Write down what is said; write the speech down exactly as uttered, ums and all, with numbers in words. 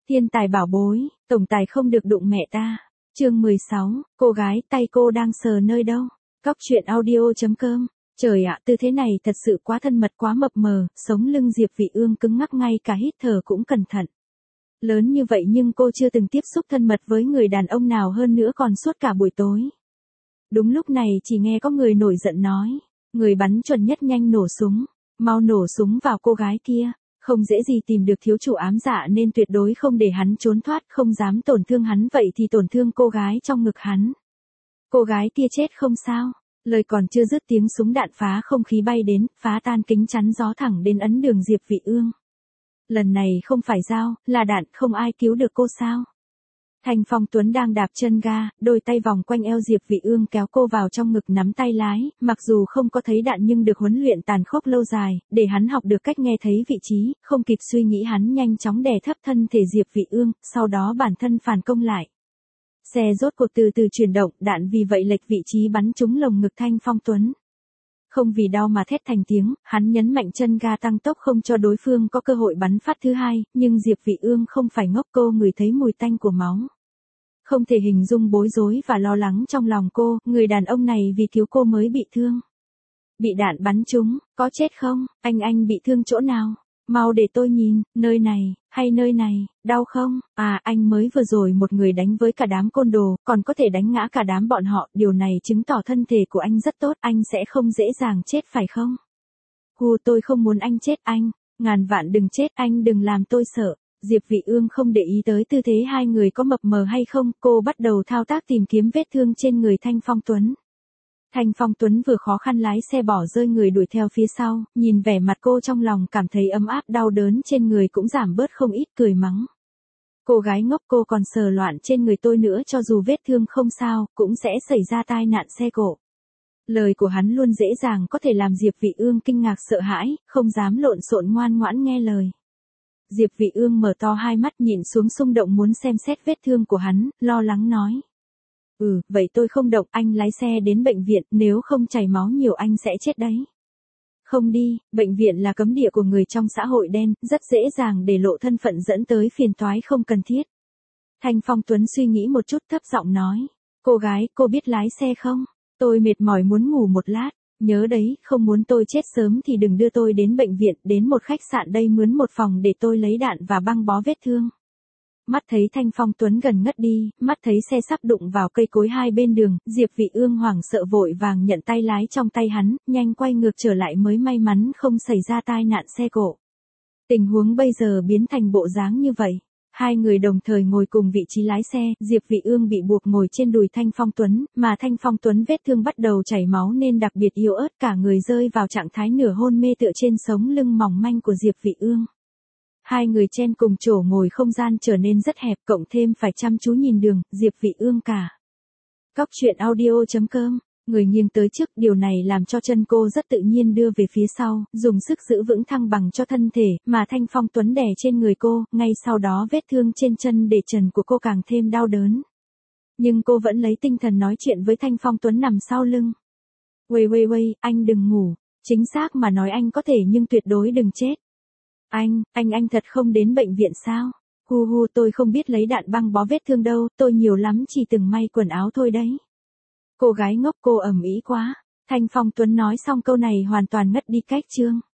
Thiên tài bảo bối, tổng tài không được đụng mẹ ta. Chương mười sáu, cô gái tay cô đang sờ nơi đâu? Cóc truyện audio.com. Trời ạ, tư thế này thật sự quá thân mật quá mập mờ, sống lưng Diệp Vị Ương cứng ngắc ngay cả hít thở cũng cẩn thận. Lớn như vậy nhưng cô chưa từng tiếp xúc thân mật với người đàn ông nào hơn nữa còn suốt cả buổi tối. Đúng lúc này chỉ nghe có người nổi giận nói, người bắn chuẩn nhất nhanh nổ súng, mau nổ súng vào cô gái kia. Không dễ gì tìm được thiếu chủ ám dạ nên tuyệt đối không để hắn trốn thoát, không dám tổn thương hắn vậy thì tổn thương cô gái trong ngực hắn. Cô gái kia chết không sao? Lời còn chưa dứt tiếng súng đạn phá không khí bay đến, phá tan kính chắn gió thẳng đến ấn đường Diệp Vị Ương. Lần này không phải dao, là đạn, không ai cứu được cô sao? Thanh Phong Tuấn đang đạp chân ga, đôi tay vòng quanh eo Diệp Vị Ương kéo cô vào trong ngực nắm tay lái, mặc dù không có thấy đạn nhưng được huấn luyện tàn khốc lâu dài, để hắn học được cách nghe thấy vị trí, không kịp suy nghĩ hắn nhanh chóng đè thấp thân thể Diệp Vị Ương, sau đó bản thân phản công lại. Xe rốt cuộc từ từ chuyển động, đạn vì vậy lệch vị trí bắn trúng lồng ngực Thanh Phong Tuấn. Không vì đau mà thét thành tiếng, hắn nhấn mạnh chân ga tăng tốc không cho đối phương có cơ hội bắn phát thứ hai, nhưng Diệp Vị Ương không phải ngốc, cô ngửi thấy mùi tanh của máu. Không thể hình dung bối rối và lo lắng trong lòng cô, người đàn ông này vì cứu cô mới bị thương. Bị đạn bắn trúng, có chết không? Anh anh bị thương chỗ nào? Mau để tôi nhìn, nơi này, hay nơi này, đau không? À, anh mới vừa rồi một người đánh với cả đám côn đồ, còn có thể đánh ngã cả đám bọn họ, điều này chứng tỏ thân thể của anh rất tốt, anh sẽ không dễ dàng chết phải không? Hù, tôi không muốn anh chết anh, ngàn vạn đừng chết, anh đừng làm tôi sợ. Diệp Vị Ương không để ý tới tư thế hai người có mập mờ hay không, cô bắt đầu thao tác tìm kiếm vết thương trên người Thanh Phong Tuấn. Thanh Phong Tuấn vừa khó khăn lái xe bỏ rơi người đuổi theo phía sau, nhìn vẻ mặt cô trong lòng cảm thấy ấm áp, đau đớn trên người cũng giảm bớt không ít, cười mắng. Cô gái ngốc, cô còn sờ loạn trên người tôi nữa, cho dù vết thương không sao, cũng sẽ xảy ra tai nạn xe cộ. Lời của hắn luôn dễ dàng có thể làm Diệp Vị Ương kinh ngạc sợ hãi, không dám lộn xộn ngoan ngoãn nghe lời. Diệp Vị Ương mở to hai mắt nhìn xuống xung động muốn xem xét vết thương của hắn, lo lắng nói. Ừ, vậy tôi không động, anh lái xe đến bệnh viện, nếu không chảy máu nhiều anh sẽ chết đấy. Không đi, bệnh viện là cấm địa của người trong xã hội đen, rất dễ dàng để lộ thân phận dẫn tới phiền toái không cần thiết. Thanh Phong Tuấn suy nghĩ một chút thấp giọng nói. Cô gái, cô biết lái xe không? Tôi mệt mỏi muốn ngủ một lát. Nhớ đấy, không muốn tôi chết sớm thì đừng đưa tôi đến bệnh viện, đến một khách sạn đây mướn một phòng để tôi lấy đạn và băng bó vết thương. Mắt thấy Thanh Phong Tuấn gần ngất đi, mắt thấy xe sắp đụng vào cây cối hai bên đường, Diệp Vị Ương hoảng sợ vội vàng nhận tay lái trong tay hắn, nhanh quay ngược trở lại mới may mắn không xảy ra tai nạn xe cộ. Tình huống bây giờ biến thành bộ dáng như vậy. Hai người đồng thời ngồi cùng vị trí lái xe, Diệp Vị Ương bị buộc ngồi trên đùi Thanh Phong Tuấn, mà Thanh Phong Tuấn vết thương bắt đầu chảy máu nên đặc biệt yếu ớt, cả người rơi vào trạng thái nửa hôn mê tựa trên sống lưng mỏng manh của Diệp Vị Ương. Hai người chen cùng chỗ ngồi, không gian trở nên rất hẹp, cộng thêm phải chăm chú nhìn đường, Diệp Vị Ương cả. Cóc truyện audio.com. Người nghiêng tới trước, điều này làm cho chân cô rất tự nhiên đưa về phía sau, dùng sức giữ vững thăng bằng cho thân thể, mà Thanh Phong Tuấn đè trên người cô, ngay sau đó vết thương trên chân để trần của cô càng thêm đau đớn. Nhưng cô vẫn lấy tinh thần nói chuyện với Thanh Phong Tuấn nằm sau lưng. Wait wait wait, anh đừng ngủ, chính xác mà nói anh có thể nhưng tuyệt đối đừng chết. Anh, anh anh thật không đến bệnh viện sao? Hu hu, tôi không biết lấy đạn băng bó vết thương đâu, tôi nhiều lắm chỉ từng may quần áo thôi đấy. Cô gái ngốc, cô ầm ĩ quá. Thanh Phong Tuấn nói xong câu này hoàn toàn ngất đi cách chương.